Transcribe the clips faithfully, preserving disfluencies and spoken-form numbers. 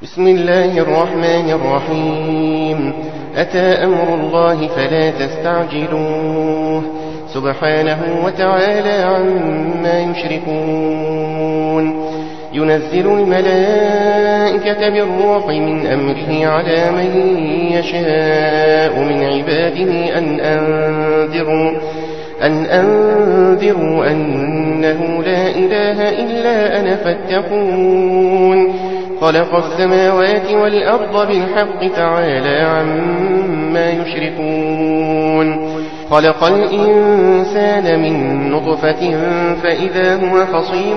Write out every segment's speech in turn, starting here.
بسم الله الرحمن الرحيم. أتى أمر الله فلا تستعجلوه سبحانه وتعالى عما يشركون. ينزل الملائكة بالروح من أمره على من يشاء من عباده أن أنذروا أن أنذروا أنه لا إله إلا أنا فاتقون. خلق السماوات والأرض بالحق تعالى عما يشركون. خلق الإنسان من نطفة فإذا هو خصيم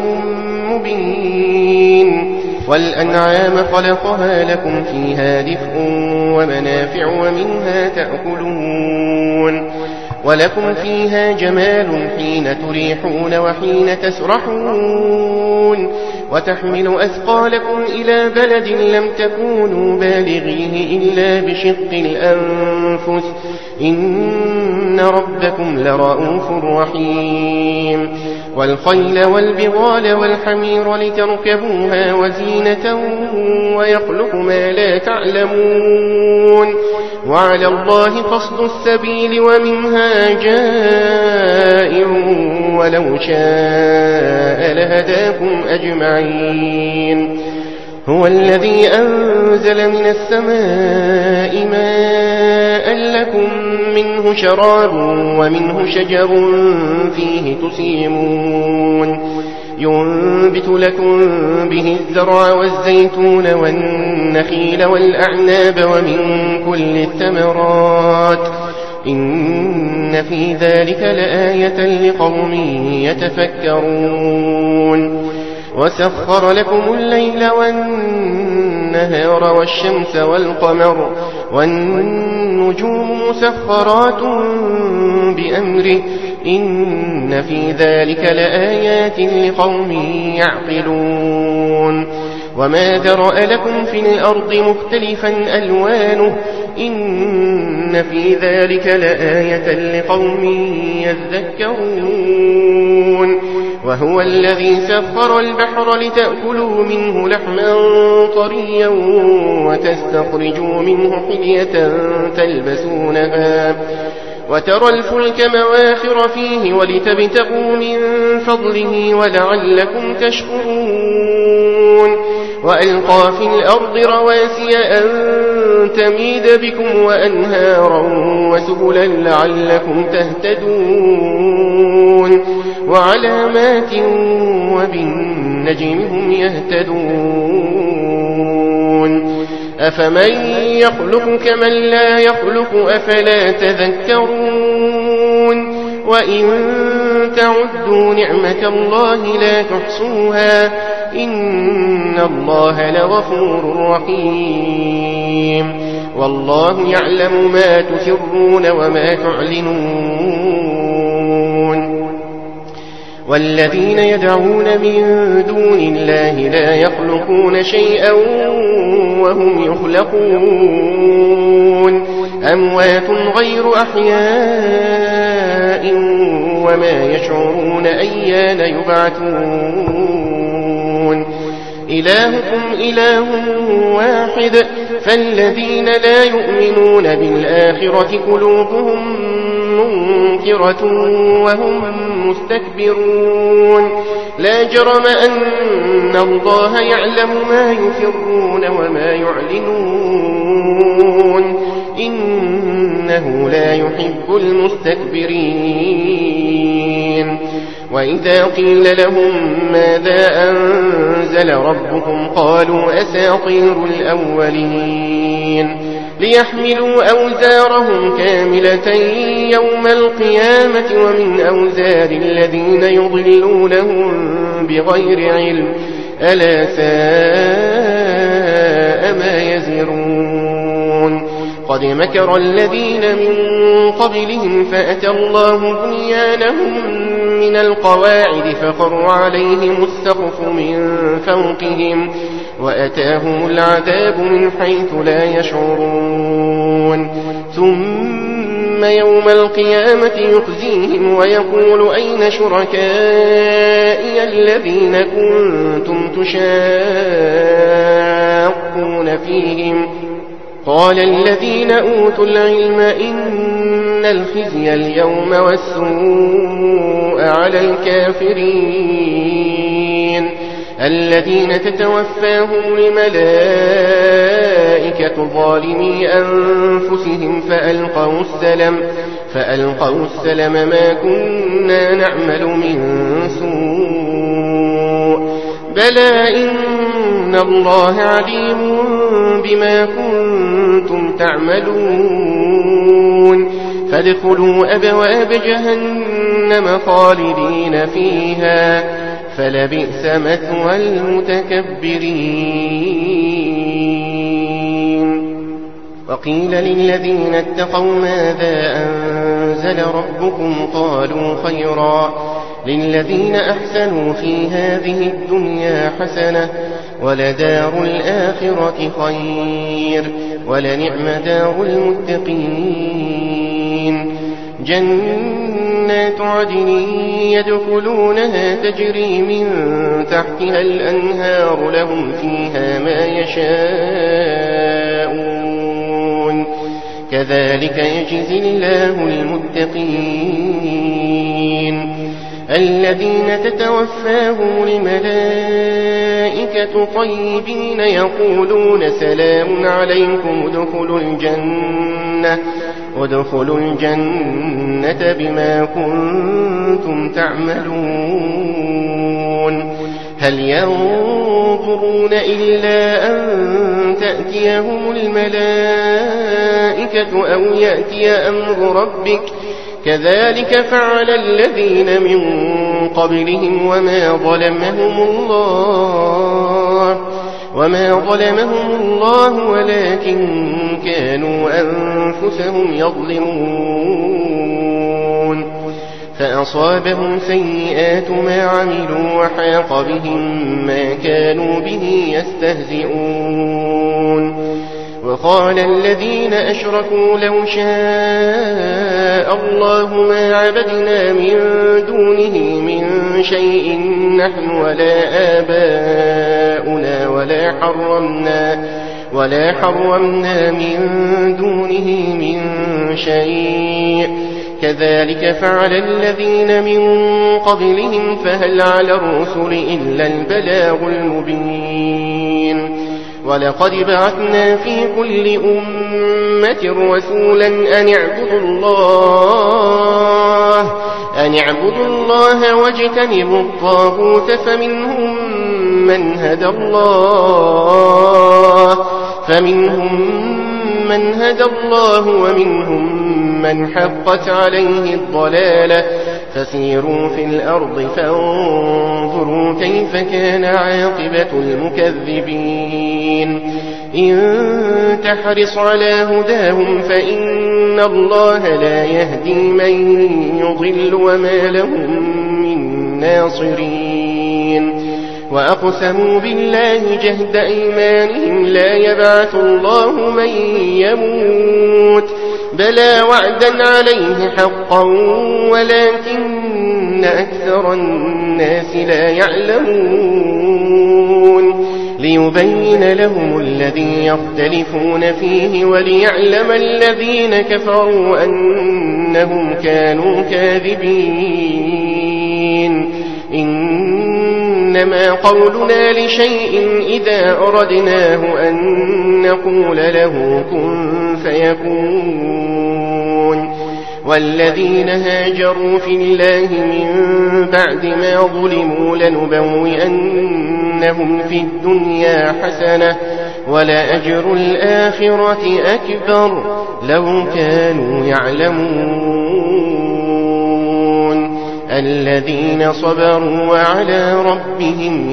مبين. والأنعام خلقها لكم فيها دفء ومنافع ومنها تأكلون. ولكم فيها جمال حين تريحون وحين تسرحون. وتحمل أثقالكم إلى بلد لم تكونوا بالغيه إلا بشق الأنفس إن ربكم لرؤوف رحيم. والخيل والبغال والحمير لتركبوها وزينة ويخلق ما لا تعلمون. وعلى الله قصد السبيل ومنها جائر ولو شاء لهداكم أجمعين. هو الذي أنزل من السماء ماء لكم منه شراب ومنه شجر فيه تسيمون. ينبت لكم به الزرع والزيتون والنخيل والأعناب ومن كل الثمرات إن في ذلك لآية لقوم يتفكرون. وسخر لكم الليل والنهار والشمس والقمر والنجوم مسخرات بأمره إن في ذلك لآيات لقوم يعقلون. وما ذرأ لكم في الأرض مختلفا ألوانه إن في ذلك لآية لقوم يذكرون. وهو الذي سخر البحر لتأكلوا منه لحما طريا وتستخرجوا منه حلية تلبسونها وترى الفلك مواخر فيه ولتبتغوا من فضله ولعلكم تشكرون. وألقى في الأرض رواسي أن تميد بكم وأنهارا وسبلا لعلكم تهتدون. وعلامات وبالنجم هم يهتدون. أفمن يخلق كمن لا يخلق أفلا تذكرون. وإن تعدوا نعمة الله لا تحصوها إن الله لغفور رحيم. والله يعلم ما تسرون وما تعلنون. والذين يدعون من دون الله لا يخلقون شيئا وهم يخلقون. أموات غير أحياء وما يشعرون أيان يبعثون. إلهكم إله واحد فالذين لا يؤمنون بالآخرة قلوبهم منكرة وهم مستكبرون. لا جرم أن الله يعلم ما يسرون وما يعلنون إنه لا يحب المستكبرين. وإذا قيل لهم ماذا أنزل ربكم قالوا أساطير الأولين. ليحملوا أوزارهم كاملة يوم القيامة ومن أوزار الذين يضلونهم بغير علم ألا ساء ما يزرون. قد مكر الذين من قبلهم فأتى الله بنيانهم من القواعد فخر عليهم السقف من فوقهم وأتاهم العذاب من حيث لا يشعرون. ثم يوم القيامة يخزيهم ويقول أين شركائي الذين كنتم تشاقون يتفكهون فيهم. قال الذين أوتوا العلم إن الخزي اليوم والسوء على الكافرين الذين تتوفاهم الملائكة ظالمي أنفسهم فألقوا السلم فألقوا السلم ما كنا نعمل من سوء بلى إن الله عليم بما كنتم تعملون فادخلوا أبواب جهنم خالدين فيها فلبئس مثوى المتكبرين. وقيل للذين اتقوا ماذا أنزل ربكم قالوا خيرا للذين أحسنوا في هذه الدنيا حسنة ولدار الآخرة خير ولنعم دار المتقين. جنات عدن يدخلونها تجري من تحتها الأنهار لهم فيها ما يشاءون كذلك يجزي الله المتقين. الذين تتوفاهم الملائكة طيبين يقولون سلام عليكم ادخلوا الجنة ادخلوا الجنة بما كنتم تعملون. هل ينظرون إلا أن تأتيهم الملائكة أو يأتي أمر ربك كذلك فعل الذين من قبلهم وما ظلمهم الله وما ظلمهم الله ولكن كانوا أنفسهم يظلمون. فأصابهم سيئات ما عملوا وحاق بهم ما كانوا به يستهزئون. وقال الذين أشركوا لو شاء الله ما عبدنا من دونه من شيء نحن ولا آباؤنا ولا حرمنا ولا حرمنا من دونه من شيء كذلك فعل الذين من قبلهم فهل على الرسل إلا البلاغ المبين. ولقد بعثنا في كل أمة رسولا أن اعبدوا الله أن اعبدوا الله واجتنبوا الطاغوت فمنهم من هدى الله فمنهم من هدى الله ومنهم من حقت عليه الضلالة فسيروا في الأرض فانظروا كيف كان عاقبة المكذبين. إن تحرص على هداهم فإن الله لا يهدي من يضل وما لهم من ناصرين. وأقسموا بالله جهد أيمانهم لا يبعث الله من يموت بلى وعدا عليه حقا ولكن أكثر الناس لا يعلمون. ليبين لهم الذي يختلفون فيه وليعلم الذين كفروا أنهم كانوا كاذبين. إنما قولنا لشيء إذا أردناه أن نقول له كن فيكون. والذين هاجروا في الله من بعد ما ظلموا لنبوئنهم في الدنيا حسنة ولأجر الآخرة أكبر لو كانوا يعلمون. الذين صبروا وعلى ربهم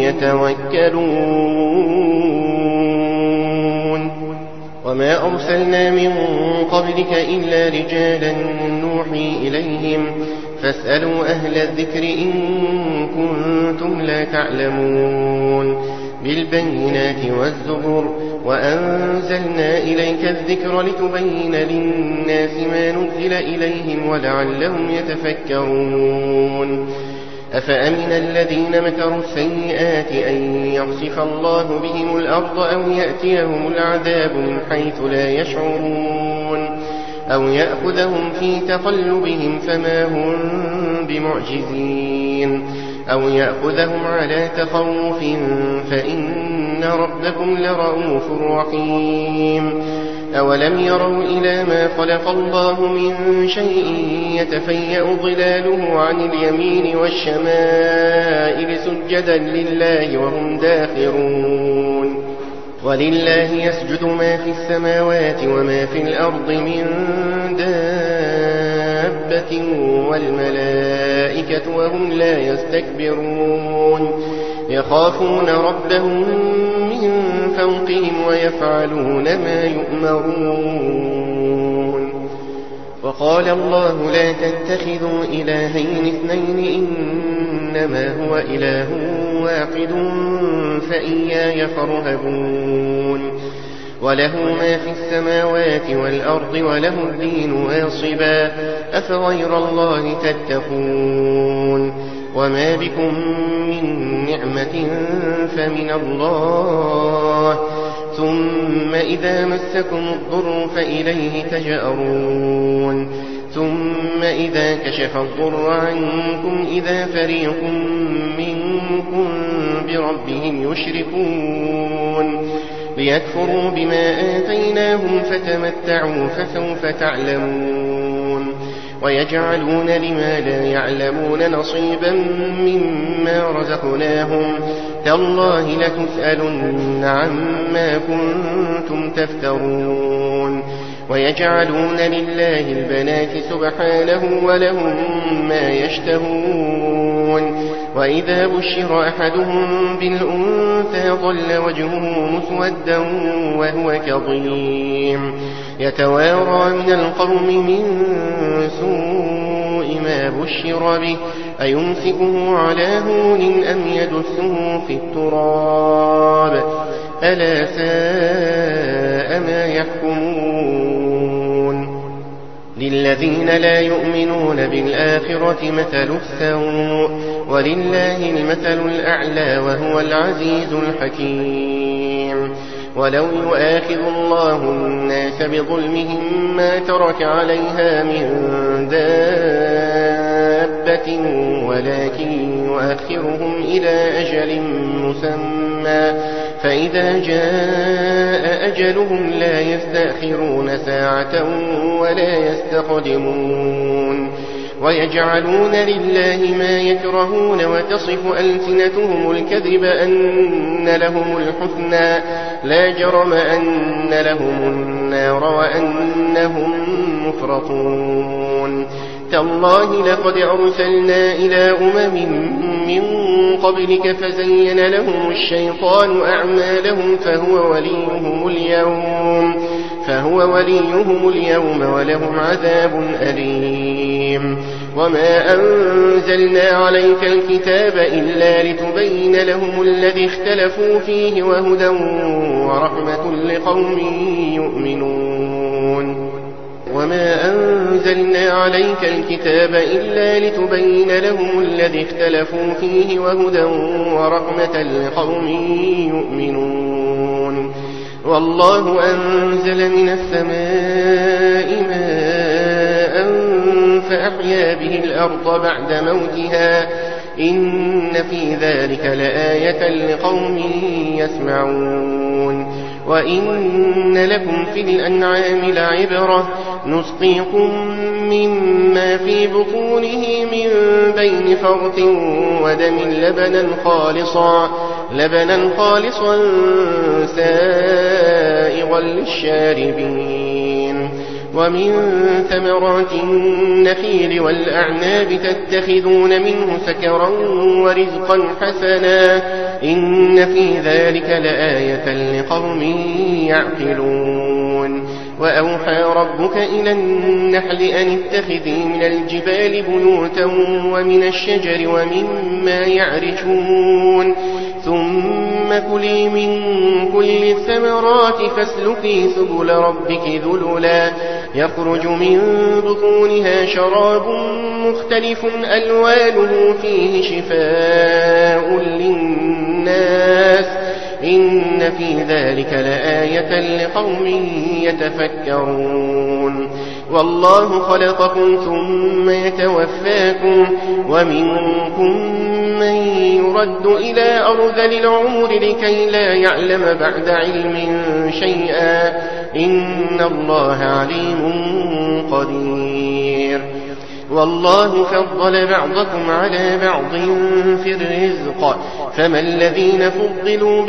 يتوكلون. وما أرسلنا من قبلك إلا رجالا نوحي إليهم فاسألوا أهل الذكر إن كنتم لا تعلمون. بالبينات والزبر وأنزلنا إليك الذكر لتبين للناس ما نزل إليهم ولعلهم يتفكرون. أفأمن الذين مكروا السيئات أن يخسف الله بهم الأرض أو يأتيهم العذاب من حيث لا يشعرون أو يأخذهم في تقلبهم فما هم بمعجزين أو يأخذهم على تخوف فإن ربكم لرؤوف رحيم أولم يروا إلى ما خلق الله من شيء يتفيأ ظلاله عن اليمين والشمائل سجدا لله وهم داخرون ولله يسجد ما في السماوات وما في الأرض من دابة والملائكة وهم لا يستكبرون يخافون ربهم من فوقهم ويفعلون ما يؤمرون وقال الله لا تتخذوا إلهين اثنين إنما هو إله واحد فإياي فارهبون وله ما في السماوات والأرض وله الدين واصبا أفغير الله تتقون وما بكم من نعمة فمن الله ثم إذا مسكم الضر فإليه تجأرون ثم إذا كشف الضر عنكم إذا فريق منكم بربهم يشركون ليكفروا بما آتيناهم فتمتعوا فسوف تعلمون ويجعلون لما لا يعلمون نصيبا مما رزقناهم تالله لتسألن عما كنتم تفترون ويجعلون لله البنات سبحانه ولهم ما يشتهون وإذا بشر أحدهم بالأنثى ظل وجهه مسودا وهو كظيم يتوارى من القوم من سوء ما بشر به أيمسكه على هون أم يدسه في التراب ألا ساء ما يحكمون للذين لا يؤمنون بالآخرة مثل السوء ولله المثل الأعلى وهو العزيز الحكيم ولو يؤاخذ الله الناس بظلمهم ما ترك عليها من دابة ولكن يؤخرهم إلى أجل مسمى فإذا جاء أجلهم لا يستأخرون ساعة ولا يستقدمون ويجعلون لله ما يكرهون وتصف ألسنتهم الكذب أن لهم الحسنى لا جرم أن لهم النار وأنهم مفرطون تالله لقد أرسلنا إلى أمم من قبلك فزين لهم الشيطان أعمالهم فهو وليهم اليوم فهو وليهم اليوم ولهم عذاب أليم وما أنزلنا عليك الكتاب إلا لتبين لهم الذي اختلفوا فيه وهدى ورحمة لقوم يؤمنون وما أنزلنا عليك الكتاب إلا لتبين لهم الذي اختلفوا فيه وهدى ورحمة لقوم يؤمنون والله أنزل من السماء ماء فأحيا به الأرض بعد موتها إن في ذلك لآية لقوم يسمعون وإن لكم في الأنعام لعبرة نسقيكم مما في بطونه من بين فرث ودم لبنا خالصا لبنا خالصا سائغا للشاربين ومن ثمرات النخيل والأعناب تتخذون منه سكرا ورزقا حسنا إن في ذلك لآية لقوم يعقلون وأوحى ربك إلى النحل أن اتخذي من الجبال بيوتا ومن الشجر ومما يعرشون ثم كلي من كل الثمرات فاسلكي سبل ربك ذللا يخرج من بطونها شراب مختلف ألوانه فيه شفاء للناس إن في ذلك لآية لقوم يتفكرون والله خلقكم ثم يتوفاكم ومنكم من يرد إلى أرذل العمر لكي لا يعلم بعد علم شيئا إن الله عليم قدير والله فضل بعضكم على بعض في الرزق فما الذين فضلوا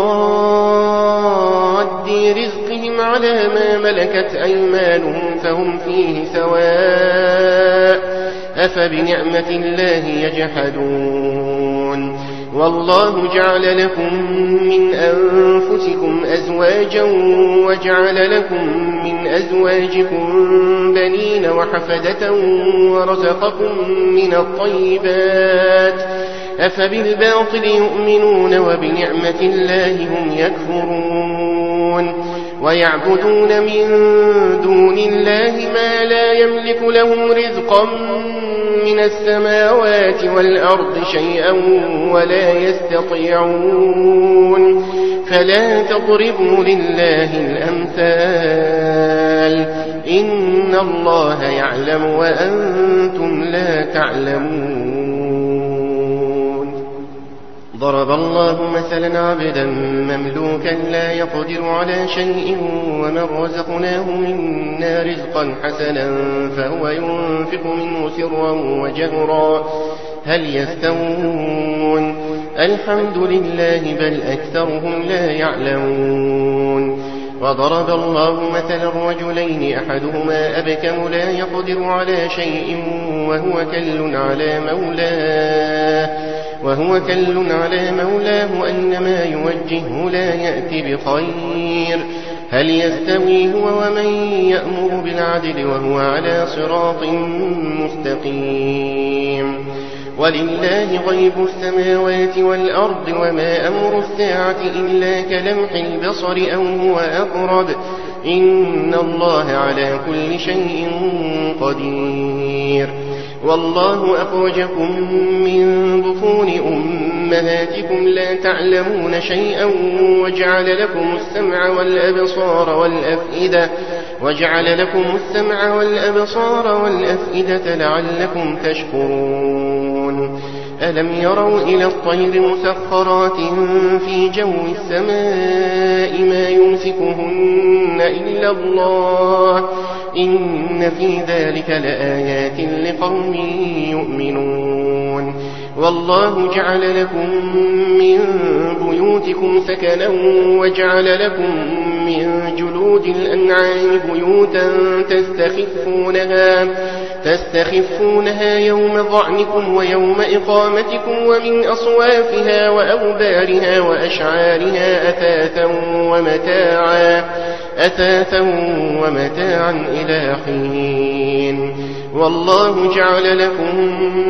براد رزقهم على ما ملكت أيمانهم فهم فيه سواء أفبنعمة الله يجحدون والله جعل لكم من أنفسكم أزواجا وجعل لكم من أزواجكم بنين وحفدة ورزقكم من الطيبات أفبالباطل يؤمنون وبنعمة الله هم يكفرون ويعبدون من دون الله ما لا يملك لهم رزقا من السماوات والأرض شيئا ولا يستطيعون فلا تضربوا لله الأمثال إن الله يعلم وأنتم لا تعلمون ضرب الله مثلا عبدا مملوكا لا يقدر على شيء ومن رزقناه منا رزقا حسنا فهو ينفق منه سرا وجهرا هل يستوون الحمد لله بل أكثرهم لا يعلمون وضرب الله مثلا رجلين أحدهما أبكم لا يقدر على شيء وهو كل على مولاه وهو كل على مولاه أينما يوجهه لا يأتي بخير هل يستوي هو ومن يأمر بالعدل وهو على صراط مستقيم ولله غيب السماوات والأرض وما أمر الساعة إلا كلمح البصر أو هو أقرب إن الله على كل شيء قدير والله أخرجكم من بطون أمهاتكم لا تعلمون شيئا وجعل لكم السمع والأبصار والأفئدة وجعل لكم السمع والأبصار والأفئدة لعلكم تشكرون ألم يروا إلى الطير مسخرات في جو السماء ما يمسكهن إلا الله إن في ذلك لآيات لقوم يؤمنون والله جعل لكم من بيوتكم سكنا وجعل لكم من جلود الأنعام بيوتا تستخفونها تستخفونها يوم ظعنكم ويوم إقامتكم ومن أصوافها وأوبارها وأشعارها أثاثا ومتاعا أثاثا ومتاعا إلى حين والله جعل لكم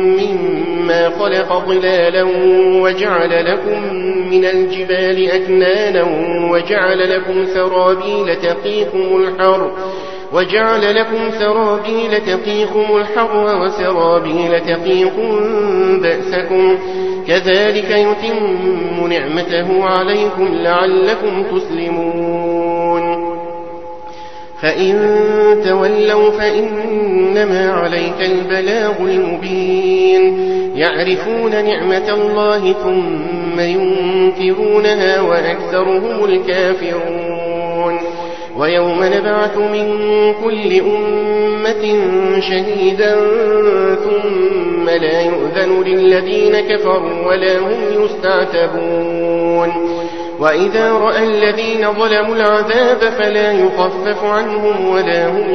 مما خلق ظلالا وجعل لكم من الجبال أكنانا وجعل لكم سرابيل تقيكم الحر وجعل لكم سرابيل تقيكم الحر وسرابيل تقيكم بأسكم كذلك يتم نعمته عليكم لعلكم تسلمون فإن تولوا فإنما عليك البلاغ المبين يعرفون نعمة الله ثم ينكرونها وأكثرهم الكافرون ويوم نبعث من كل أمة شهيدا ثم لا يؤذن للذين كفروا ولا هم يستعتبون وإذا رأى الذين ظلموا العذاب فلا يخفف عنهم ولا هم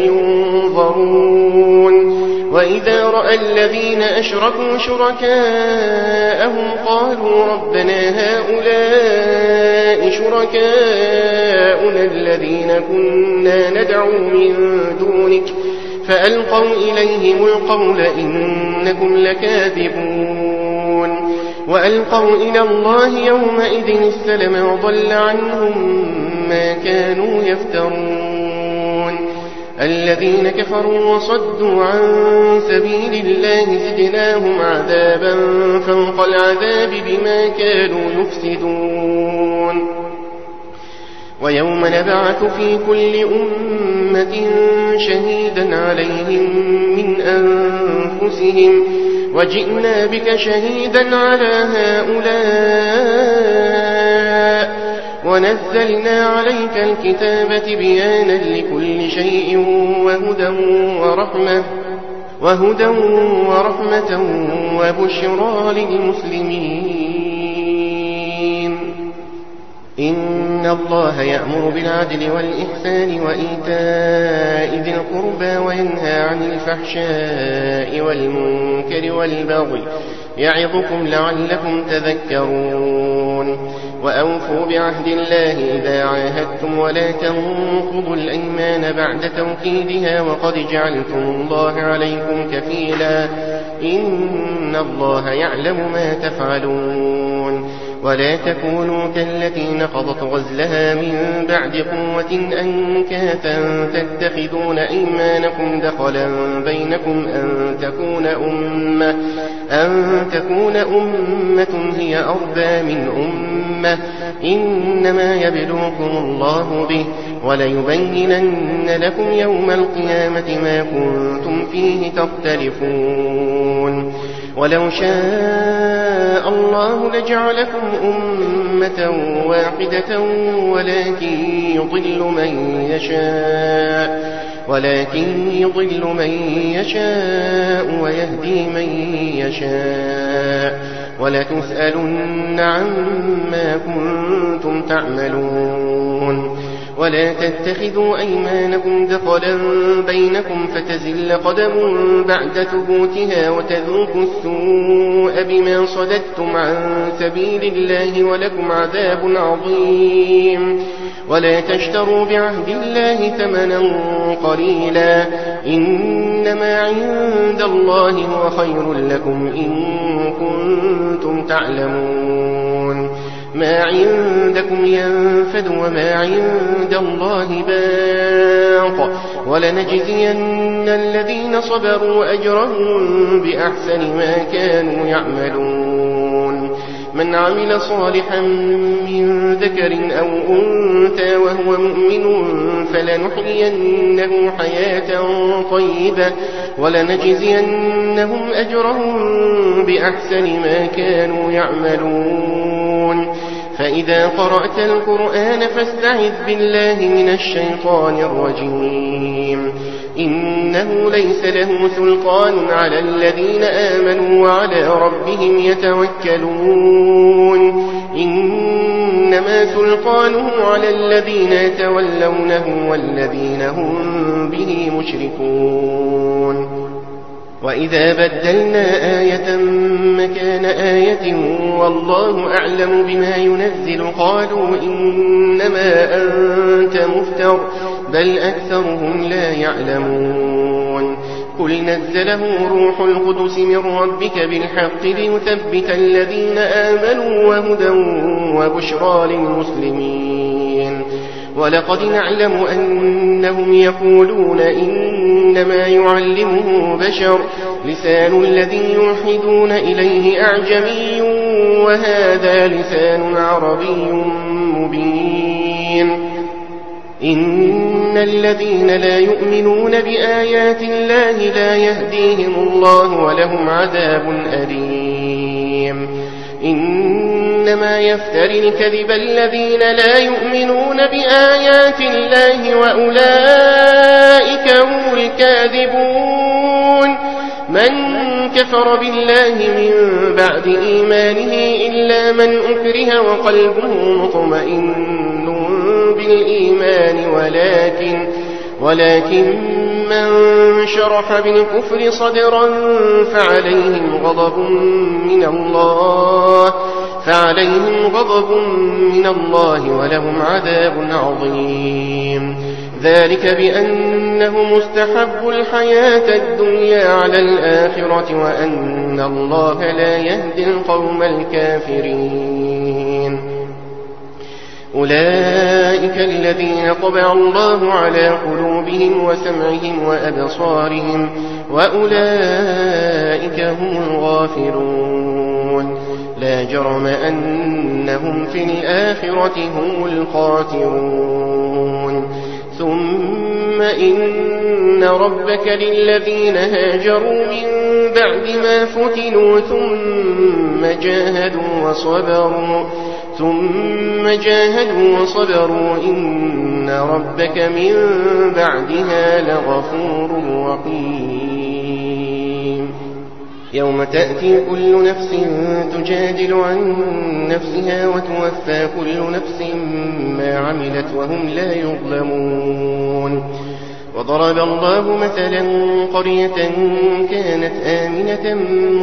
ينظرون وإذا رأى الذين أشركوا شركاءهم قالوا ربنا هؤلاء شركاؤنا الذين كنا ندعو من دونك فألقوا إليهم القول إنكم لكاذبون وألقوا إلى الله يومئذ السلم وضل عنهم ما كانوا يفترون الذين كفروا وصدوا عن سبيل الله زدناهم عذابا فوق العذاب بما كانوا يفسدون ويوم نبعث في كل أمة شهيدا عليهم من أنفسهم وجئنا بك شهيدا على هؤلاء ونزلنا عليك الكتاب تبيانا لكل شيء وهدى ورحمة وهدى ورحمة وبشرى للمسلمين. إن الله يأمر بالعدل والإحسان وإيتاء ذي القربى وينهى عن الفحشاء والمنكر والبغي يعظكم لعلكم تذكرون. وأوفوا بعهد الله إذا عاهدتم ولا تنقضوا الأيمان بعد توكيدها وقد جعلتم الله عليكم كفيلا إن الله يعلم ما تفعلون. ولا تكونوا كالتي نقضت غزلها من بعد قوة أنكاثا تتخذون أيمانكم دخلا بينكم أن تكون أمة, أن تكون أمة هي أربى من أمة إنما يبلوكم الله به وليبينن لكم يوم القيامة ما كنتم فيه تختلفون. ولو شاء الله لجعلكم أمة واحدة ولكن يضل من يشاء ولكن يضل من يشاء ويهدي من يشاء ولتسألن عما كنتم تعملون. ولا تتخذوا أيمانكم دخلا بينكم فتزل قدم بعد ثبوتها وتذوقوا السوء بما صددتم عن سبيل الله ولكم عذاب عظيم. ولا تشتروا بعهد الله ثمنا قليلا إنما عند الله هو خير لكم إن كنتم تعلمون. ما عندكم ينفد وما عند الله باق ولنجزين الذين صبروا أجرهم بأحسن ما كانوا يعملون. من عمل صالحا من ذكر أو أنثى وهو مؤمن فلنحيينه حياة طيبة ولنجزينهم أجرهم بأحسن ما كانوا يعملون. فإذا قرأت القرآن فاستعذ بالله من الشيطان الرجيم. إنه ليس له سلطان على الذين آمنوا وعلى ربهم يتوكلون. إنما سلطانه على الذين يتولونه والذين هم به مشركون. وإذا بدلنا آية مكان آية والله أعلم بما ينزل قالوا إنما أنت مفتر بل أكثرهم لا يعلمون. قل نزله روح القدس من ربك بالحق ليثبت الذين آمنوا وهدى وبشرى للمسلمين. ولقد نعلم أنهم يقولون إنما يعلمه بشر لسان الذي يوحدون إليه أعجمي وهذا لسان عربي مبين. إن الذين لا يؤمنون بآيات الله لا يهديهم الله ولهم عذاب أليم. إنما يفتري الكذب الذين لا يؤمنون بآيات الله وأولئك هم الكاذبون. من كفر بالله من بعد إيمانه إلا من أكره وقلبه مطمئن بالإيمان ولكن ولكن من شرح بالكفر صدرا فعليهم غضب من الله فعليهم غضب من الله ولهم عذاب عظيم. ذلك بأنه مستحب الحياة الدنيا على الآخرة وأن الله لا يهدي القوم الكافرين. أولئك الذين طبع الله على قلوبهم وسمعهم وأبصارهم وأولئك هم الغافلون لا جرم أنهم في الآخرة هم الخاسرون ثم إن ربك للذين هاجروا من بعد ما فتنوا ثم جاهدوا وصبروا ثم جاهدوا وصبروا إن ربك من بعدها لغفور رحيم يوم تأتي كل نفس تجادل عن نفسها وتوفى كل نفس ما عملت وهم لا يظلمون وضرب الله مثلا قرية كانت آمنة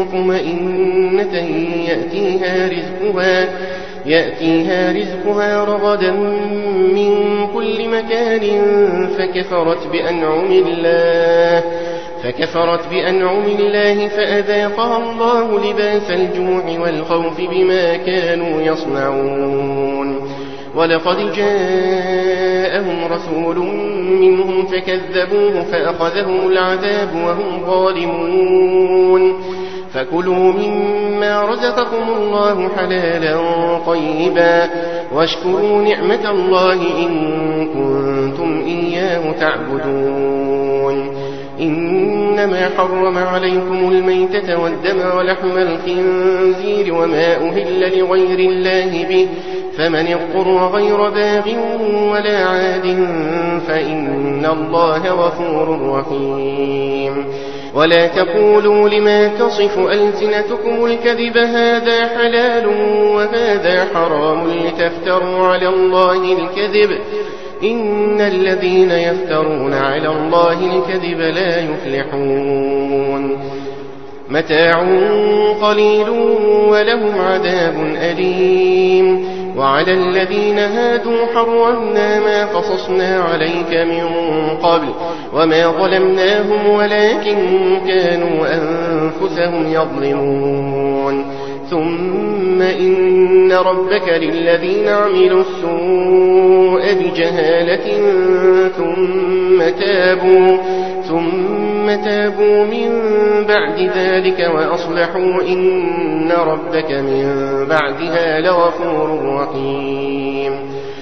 مطمئنة يأتيها رزقها يأتيها رزقها رغدا من كل مكان فكفرت بأنعم الله فكفرت بأنعم الله فأذاقها الله لباس الجوع والخوف بما كانوا يصنعون ولقد جاءهم رسول منهم فكذبوه فأخذهم العذاب وهم ظالمون فكلوا مما رزقكم الله حلالا طيبا واشكروا نعمة الله إن كنتم إياه تعبدون إنما حرم عليكم الميتة والدم ولحم الخنزير وما أهل لغير الله به فمن اضطر غير باغ ولا عاد فإن الله غفور رحيم ولا تقولوا لما تصف ألسنتكم الكذب هذا حلال وهذا حرام لتفتروا على الله الكذب إن الذين يفترون على الله الكذب لا يفلحون متاع قليل ولهم عذاب أليم وعلى الذين هادوا حرمنا ما قصصنا عليك من قبل وما ظلمناهم ولكن كانوا أنفسهم يظلمون ثم إن ربك للذين عملوا السوء بجهالة ثم تابوا ثم تابوا من بعد ذلك وأصلحوا إن ربك من بعدها لغفور رحيم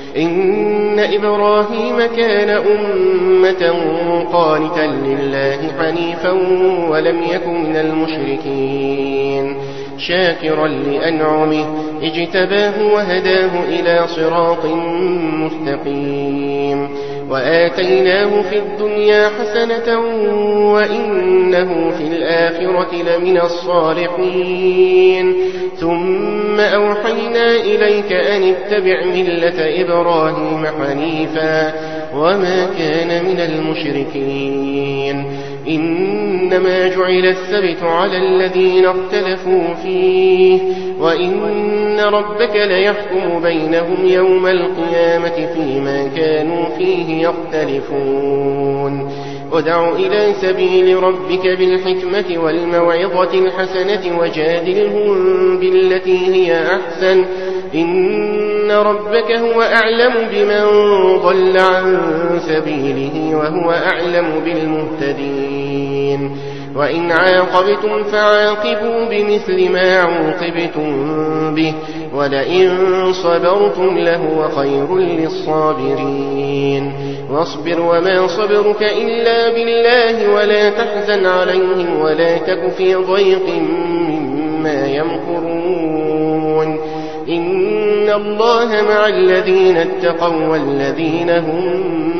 إن إبراهيم كان أمة قانتا لله حنيفا ولم يكن من المشركين شاكرا لأنعمه اجتباه وهداه إلى صراط مستقيم وآتيناه في الدنيا حسنة وإنه في الآخرة لمن الصالحين ثم أوحينا إليك أن اتبع ملة إبراهيم حنيفا وما كان من المشركين إنما جعل السبت على الذين اختلفوا فيه وإن ربك ليحكم بينهم يوم القيامة فيما كانوا فيه يختلفون ودع إلى سبيل ربك بالحكمة والموعظة الحسنة وجادلهم بالتي هي أحسن إن ربك هو أعلم بمن ضل عن سبيله وهو أعلم بالمهتدين وإن عاقبتم فعاقبوا بمثل ما عوقبتم به ولئن صبرتم لهو خير للصابرين واصبر وما صبرك إلا بالله ولا تحزن عليهم ولا تك في ضيق مما يمكرون إن الله مع الذين اتقوا والذين هم